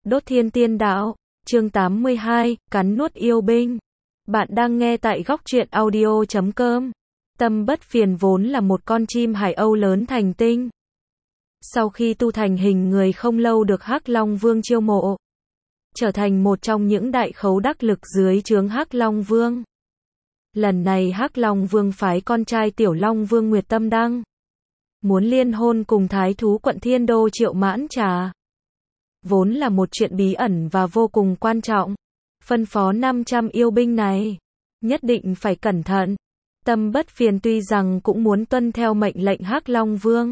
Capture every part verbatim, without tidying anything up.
Đốt Thiên Tiên Đạo, chương tám mươi hai, cắn nuốt yêu binh. Bạn đang nghe tại góc truyện audio chấm com. Tâm Bất Phiền vốn là một con chim hải âu lớn thành tinh. Sau khi tu thành hình người không lâu được Hắc Long Vương chiêu mộ, trở thành một trong những đại khấu đắc lực dưới trướng Hắc Long Vương. Lần này Hắc Long Vương phái con trai Tiểu Long Vương Nguyệt Tâm Đăng, muốn liên hôn cùng thái thú quận Thiên Đô Triệu Mãn Trà. Vốn là một chuyện bí ẩn và vô cùng quan trọng. Phân phó năm trăm yêu binh này, nhất định phải cẩn thận. Tâm Bất Phiền tuy rằng cũng muốn tuân theo mệnh lệnh Hắc Long Vương,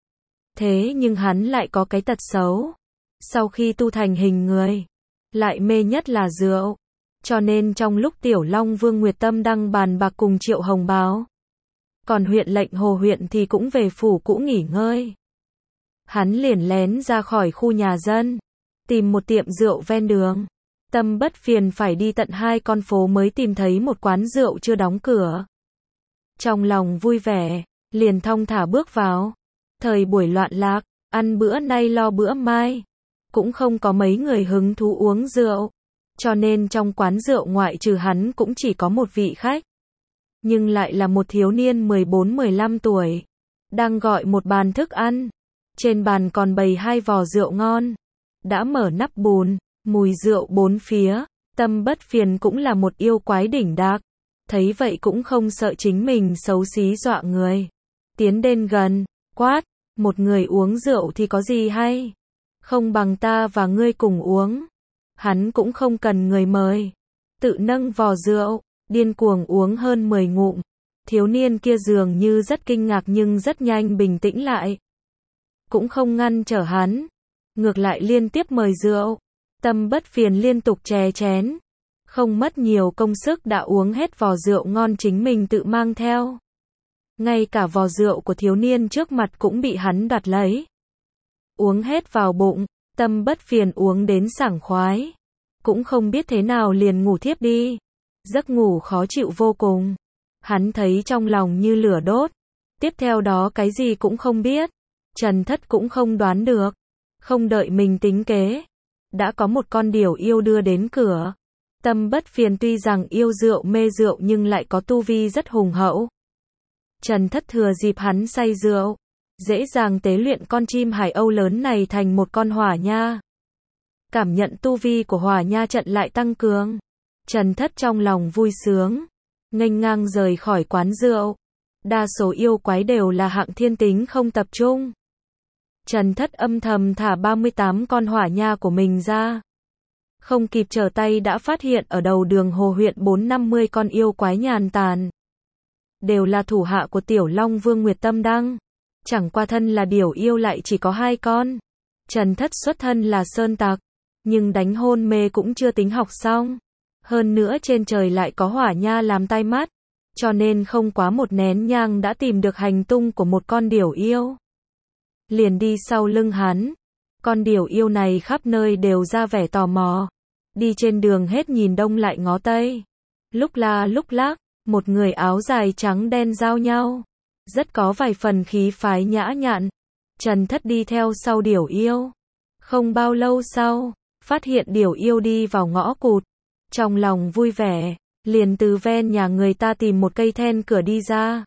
thế nhưng hắn lại có cái tật xấu. Sau khi tu thành hình người, lại mê nhất là rượu. Cho nên trong lúc Tiểu Long Vương Nguyệt Tâm Đăng bàn bạc cùng Triệu Hồng Báo, còn huyện lệnh Hồ huyện thì cũng về phủ cũ nghỉ ngơi. Hắn liền lén ra khỏi khu nhà dân, tìm một tiệm rượu ven đường. Tâm Bất Phiền phải đi tận hai con phố mới tìm thấy một quán rượu chưa đóng cửa. Trong lòng vui vẻ, liền thong thả bước vào. Thời buổi loạn lạc, ăn bữa nay lo bữa mai, cũng không có mấy người hứng thú uống rượu. Cho nên trong quán rượu ngoại trừ hắn cũng chỉ có một vị khách. Nhưng lại là một thiếu niên mười bốn mười lăm tuổi, đang gọi một bàn thức ăn. Trên bàn còn bày hai vò rượu ngon, đã mở nắp bùn, mùi rượu bốn phía. Tâm Bất Phiền cũng là một yêu quái đỉnh đạc, thấy vậy cũng không sợ chính mình xấu xí dọa người. Tiến đến gần, quát, một người uống rượu thì có gì hay, không bằng ta và ngươi cùng uống. Hắn cũng không cần người mời, tự nâng vò rượu, điên cuồng uống hơn mười ngụm. Thiếu niên kia dường như rất kinh ngạc nhưng rất nhanh bình tĩnh lại, cũng không ngăn trở hắn, ngược lại liên tiếp mời rượu. Tâm Bất Phiền liên tục chè chén, không mất nhiều công sức đã uống hết vò rượu ngon chính mình tự mang theo. Ngay cả vò rượu của thiếu niên trước mặt cũng bị hắn đoạt lấy, uống hết vào bụng. Tâm Bất Phiền uống đến sảng khoái, cũng không biết thế nào liền ngủ thiếp đi. Giấc ngủ khó chịu vô cùng, hắn thấy trong lòng như lửa đốt. Tiếp theo đó cái gì cũng không biết, Trần Thất cũng không đoán được. Không đợi mình tính kế, đã có một con điểu yêu đưa đến cửa. Tâm Bất Phiền tuy rằng yêu rượu mê rượu nhưng lại có tu vi rất hùng hậu. Trần Thất thừa dịp hắn say rượu, dễ dàng tế luyện con chim hải âu lớn này thành một con hỏa nha. Cảm nhận tu vi của hỏa nha trận lại tăng cường, Trần Thất trong lòng vui sướng, nghênh ngang rời khỏi quán rượu. Đa số yêu quái đều là hạng thiên tính không tập trung. Trần Thất âm thầm thả ba mươi tám con hỏa nha của mình ra. Không kịp trở tay đã phát hiện ở đầu đường Hồ huyện bốn năm mươi con yêu quái nhàn tản. Đều là thủ hạ của Tiểu Long Vương Nguyệt Tâm Đăng. Chẳng qua thân là điểu yêu lại chỉ có hai con. Trần Thất xuất thân là sơn tặc, nhưng đánh hôn mê cũng chưa tính học xong. Hơn nữa trên trời lại có hỏa nha làm tai mắt, cho nên không quá một nén nhang đã tìm được hành tung của một con điểu yêu. Liền đi sau lưng hắn. Con điểu yêu này khắp nơi đều ra vẻ tò mò, đi trên đường hết nhìn đông lại ngó tây. Lúc la lúc lác, một người áo dài trắng đen giao nhau, rất có vài phần khí phái nhã nhặn. Trần Thất đi theo sau điểu yêu. Không bao lâu sau, phát hiện điểu yêu đi vào ngõ cụt. Trong lòng vui vẻ, liền từ ven nhà người ta tìm một cây then cửa đi ra.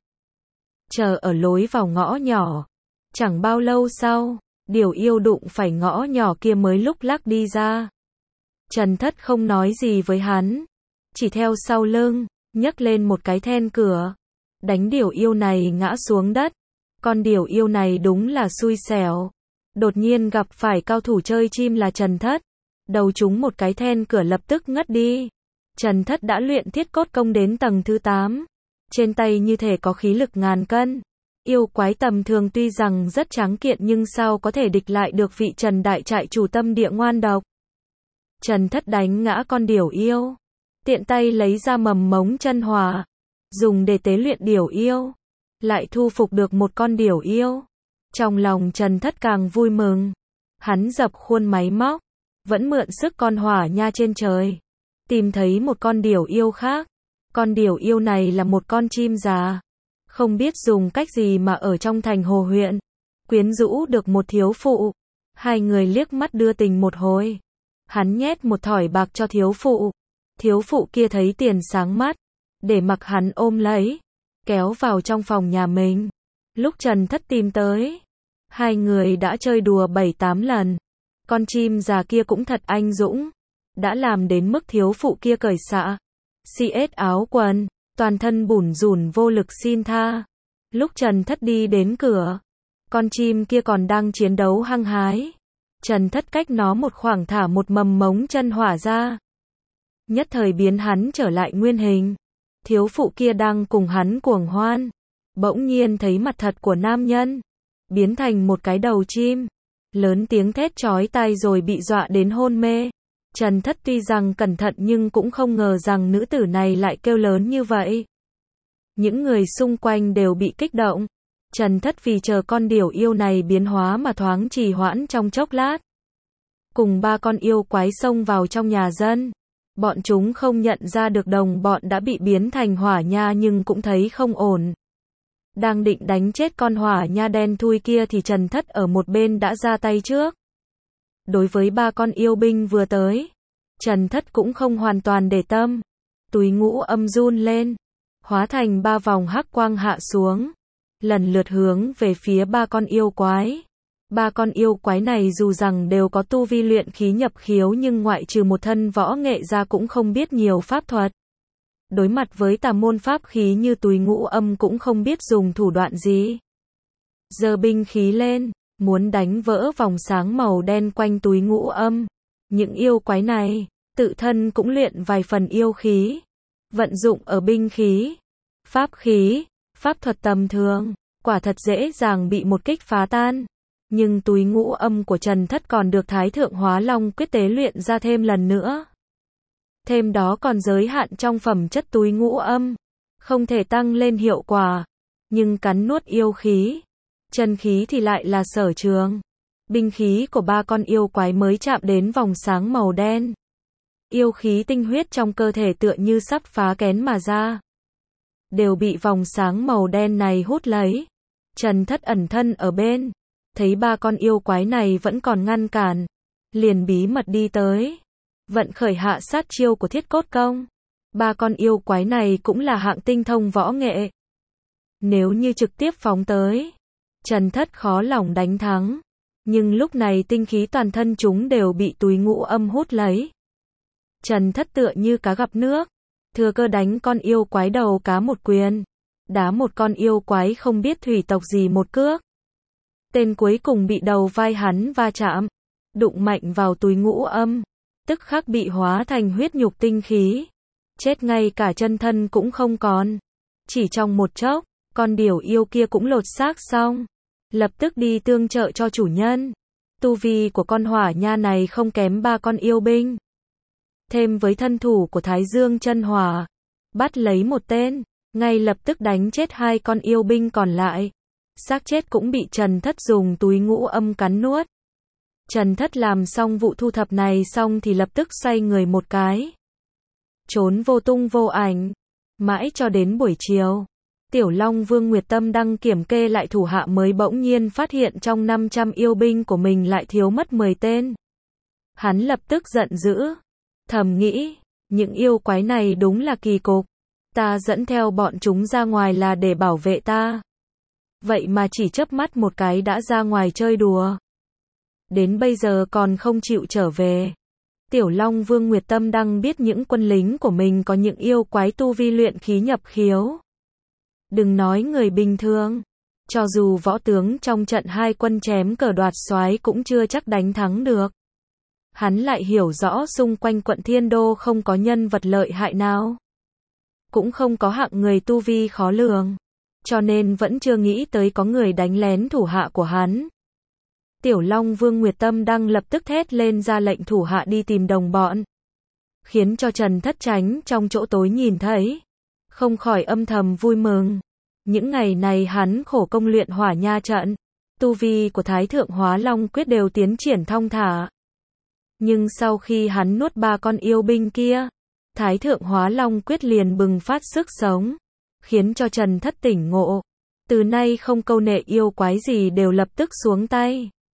Chờ ở lối vào ngõ nhỏ. Chẳng bao lâu sau, điểu yêu đụng phải ngõ nhỏ kia mới lúc lắc đi ra. Trần Thất không nói gì với hắn, chỉ theo sau lưng, nhấc lên một cái then cửa, đánh điểu yêu này ngã xuống đất. Con điểu yêu này đúng là xui xẻo, đột nhiên gặp phải cao thủ chơi chim là Trần Thất, đầu trúng một cái then cửa lập tức ngất đi. Trần Thất đã luyện thiết cốt công đến tầng thứ tám, trên tay như thể có khí lực ngàn cân. Yêu quái tầm thường tuy rằng rất tráng kiện nhưng sao có thể địch lại được vị Trần đại trại chủ tâm địa ngoan độc. Trần Thất đánh ngã con điểu yêu, tiện tay lấy ra mầm mống chân hỏa, dùng để tế luyện điểu yêu, lại thu phục được một con điểu yêu. Trong lòng Trần Thất càng vui mừng, hắn dập khuôn máy móc, vẫn mượn sức con hỏa nha trên trời, tìm thấy một con điểu yêu khác. Con điểu yêu này là một con chim già, không biết dùng cách gì mà ở trong thành Hồ huyện quyến rũ được một thiếu phụ. Hai người liếc mắt đưa tình một hồi, Hắn nhét một thỏi bạc cho thiếu phụ. Thiếu phụ kia thấy tiền sáng mắt, để mặc hắn ôm lấy, kéo vào trong phòng nhà mình. Lúc Trần Thất tìm tới, hai người đã chơi đùa bảy tám lần. Con chim già kia cũng thật anh dũng, đã làm đến mức thiếu phụ kia cởi xạ, xi ết áo quần, toàn thân bủn rủn vô lực xin tha. Lúc Trần Thất đi đến cửa, con chim kia còn đang chiến đấu hăng hái. Trần Thất cách nó một khoảng thả một mầm mống chân hỏa ra, nhất thời biến hắn trở lại nguyên hình. Thiếu phụ kia đang cùng hắn cuồng hoan, bỗng nhiên thấy mặt thật của nam nhân biến thành một cái đầu chim, lớn tiếng thét chói tai rồi bị dọa đến hôn mê. Trần Thất tuy rằng cẩn thận nhưng cũng không ngờ rằng nữ tử này lại kêu lớn như vậy. Những người xung quanh đều bị kích động. Trần Thất vì chờ con điểu yêu này biến hóa mà thoáng trì hoãn trong chốc lát. Cùng ba con yêu quái xông vào trong nhà dân. Bọn chúng không nhận ra được đồng bọn đã bị biến thành hỏa nha nhưng cũng thấy không ổn. Đang định đánh chết con hỏa nha đen thui kia thì Trần Thất ở một bên đã ra tay trước. Đối với ba con yêu binh vừa tới, Trần Thất cũng không hoàn toàn để tâm. Túi ngũ âm run lên, hóa thành ba vòng hắc quang hạ xuống, lần lượt hướng về phía ba con yêu quái. Ba con yêu quái này dù rằng đều có tu vi luyện khí nhập khiếu nhưng ngoại trừ một thân võ nghệ ra cũng không biết nhiều pháp thuật. Đối mặt với tà môn pháp khí như túi ngũ âm cũng không biết dùng thủ đoạn gì. Giơ binh khí lên, muốn đánh vỡ vòng sáng màu đen quanh túi ngũ âm. Những yêu quái này, tự thân cũng luyện vài phần yêu khí, vận dụng ở binh khí, pháp khí, pháp thuật tầm thường, quả thật dễ dàng bị một kích phá tan. Nhưng túi ngũ âm của Trần Thất còn được Thái Thượng Hóa Long quyết tế luyện ra thêm lần nữa. Thêm đó còn giới hạn trong phẩm chất túi ngũ âm, không thể tăng lên hiệu quả, nhưng cắn nuốt yêu khí, chân khí thì lại là sở trường. Binh khí của ba con yêu quái mới chạm đến vòng sáng màu đen. Yêu khí tinh huyết trong cơ thể tựa như sắp phá kén mà ra, đều bị vòng sáng màu đen này hút lấy. Trần Thất ẩn thân ở bên, thấy ba con yêu quái này vẫn còn ngăn cản, liền bí mật đi tới, vận khởi hạ sát chiêu của Thiết Cốt Công. Ba con yêu quái này cũng là hạng tinh thông võ nghệ. Nếu như trực tiếp phóng tới, Trần Thất khó lòng đánh thắng. Nhưng lúc này tinh khí toàn thân chúng đều bị túi ngũ âm hút lấy. Trần Thất tựa như cá gặp nước, thừa cơ đánh con yêu quái đầu cá một quyền, đá một con yêu quái không biết thủy tộc gì một cước. Tên cuối cùng bị đầu vai hắn va chạm, đụng mạnh vào túi ngũ âm, tức khắc bị hóa thành huyết nhục tinh khí, chết ngay cả chân thân cũng không còn. Chỉ trong một chốc, con điểu yêu kia cũng lột xác xong, lập tức đi tương trợ cho chủ nhân. Tu vi của con hỏa nha này không kém ba con yêu binh. Thêm với thân thủ của Thái Dương chân hỏa, bắt lấy một tên, ngay lập tức đánh chết hai con yêu binh còn lại. Xác chết cũng bị Trần Thất dùng túi ngũ âm cắn nuốt. Trần Thất làm xong vụ thu thập này xong thì lập tức xoay người một cái, trốn vô tung vô ảnh. Mãi cho đến buổi chiều, Tiểu Long Vương Nguyệt Tâm đang kiểm kê lại thủ hạ mới bỗng nhiên phát hiện trong năm trăm yêu binh của mình lại thiếu mất mười tên. Hắn lập tức giận dữ, thầm nghĩ, những yêu quái này đúng là kỳ cục. Ta dẫn theo bọn chúng ra ngoài là để bảo vệ ta, vậy mà chỉ chớp mắt một cái đã ra ngoài chơi đùa. Đến bây giờ còn không chịu trở về. Tiểu Long Vương Nguyệt Tâm đang biết những quân lính của mình có những yêu quái tu vi luyện khí nhập khiếu. Đừng nói người bình thường, cho dù võ tướng trong trận hai quân chém cờ đoạt soái cũng chưa chắc đánh thắng được. Hắn lại hiểu rõ xung quanh quận Thiên Đô không có nhân vật lợi hại nào, cũng không có hạng người tu vi khó lường, cho nên vẫn chưa nghĩ tới có người đánh lén thủ hạ của hắn. Tiểu Long Vương Nguyệt Tâm đang lập tức thét lên ra lệnh thủ hạ đi tìm đồng bọn, khiến cho Trần Thất tránh trong chỗ tối nhìn thấy, không khỏi âm thầm vui mừng. Những ngày này hắn khổ công luyện hỏa nha trận, tu vi của Thái Thượng Hóa Long quyết đều tiến triển thong thả. Nhưng sau khi hắn nuốt ba con yêu binh kia, Thái Thượng Hóa Long quyết liền bừng phát sức sống, khiến cho Trần Thất tỉnh ngộ, từ nay không câu nệ yêu quái gì đều lập tức xuống tay.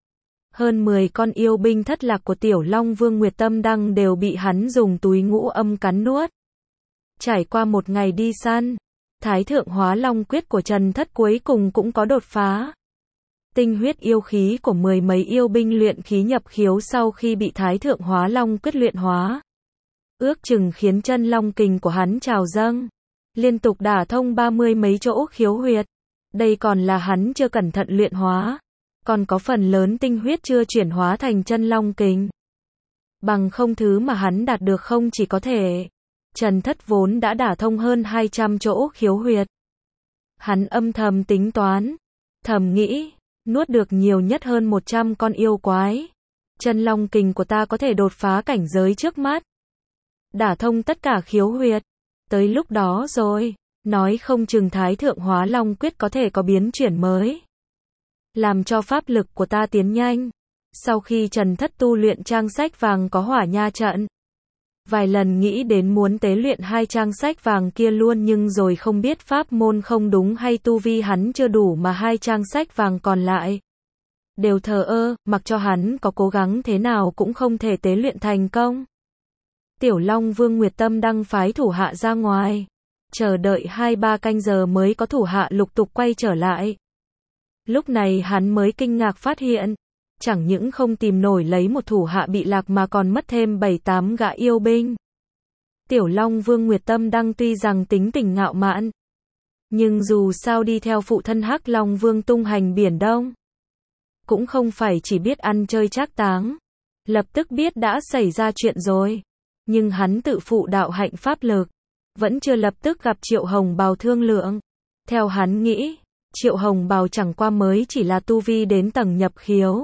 Hơn mười con yêu binh thất lạc của Tiểu Long Vương Nguyệt Tâm Đăng đều bị hắn dùng túi ngũ âm cắn nuốt. Trải qua một ngày đi săn, Thái Thượng Hóa Long Quyết của Trần Thất cuối cùng cũng có đột phá. Tinh huyết yêu khí của mười mấy yêu binh luyện khí nhập khiếu sau khi bị Thái Thượng Hóa Long Quyết luyện hóa, ước chừng khiến chân long kình của hắn trào dâng, liên tục đả thông ba mươi mấy chỗ khiếu huyệt. Đây còn là hắn chưa cẩn thận luyện hóa, còn có phần lớn tinh huyết chưa chuyển hóa thành chân long kình. Bằng không thứ mà hắn đạt được không chỉ có thể, Trần Thất vốn đã đả thông hơn hai trăm chỗ khiếu huyệt. Hắn âm thầm tính toán, thầm nghĩ, nuốt được nhiều nhất hơn một trăm con yêu quái. Chân long kình của ta có thể đột phá cảnh giới trước mắt, đả thông tất cả khiếu huyệt. Tới lúc đó rồi, nói không chừng Thái Thượng Hóa Long Quyết có thể có biến chuyển mới, làm cho pháp lực của ta tiến nhanh. Sau khi Trần Thất tu luyện trang sách vàng có hỏa nha trận, vài lần nghĩ đến muốn tế luyện hai trang sách vàng kia luôn, nhưng rồi không biết pháp môn không đúng hay tu vi hắn chưa đủ mà hai trang sách vàng còn lại đều thờ ơ, mặc cho hắn có cố gắng thế nào cũng không thể tế luyện thành công. Tiểu Long Vương Nguyệt Tâm Đăng phái thủ hạ ra ngoài, chờ đợi hai ba canh giờ mới có thủ hạ lục tục quay trở lại. Lúc này hắn mới kinh ngạc phát hiện, chẳng những không tìm nổi lấy một thủ hạ bị lạc mà còn mất thêm bảy tám gã yêu binh. Tiểu Long Vương Nguyệt Tâm Đăng tuy rằng tính tình ngạo mạn, nhưng dù sao đi theo phụ thân Hắc Long Vương tung hành biển Đông, cũng không phải chỉ biết ăn chơi trác táng, lập tức biết đã xảy ra chuyện rồi. Nhưng hắn tự phụ đạo hạnh pháp lực, vẫn chưa lập tức gặp Triệu Hồng Bào thương lượng. Theo hắn nghĩ, Triệu Hồng Bào chẳng qua mới chỉ là tu vi đến tầng nhập khiếu.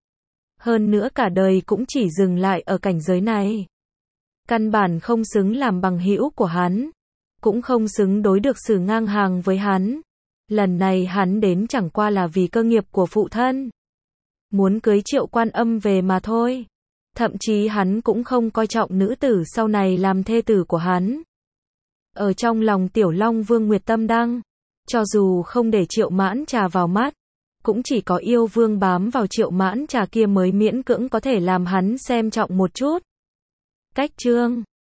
Hơn nữa cả đời cũng chỉ dừng lại ở cảnh giới này. Căn bản không xứng làm bằng hữu của hắn, cũng không xứng đối được xử ngang hàng với hắn. Lần này hắn đến chẳng qua là vì cơ nghiệp của phụ thân, muốn cưới Triệu Quan Âm về mà thôi. Thậm chí hắn cũng không coi trọng nữ tử sau này làm thê tử của hắn. Ở trong lòng Tiểu Long Vương Nguyệt Tâm Đăng, cho dù không để Triệu Mãn Trà vào mắt, cũng chỉ có yêu vương bám vào Triệu Mãn Trà kia mới miễn cưỡng có thể làm hắn xem trọng một chút. Cách chương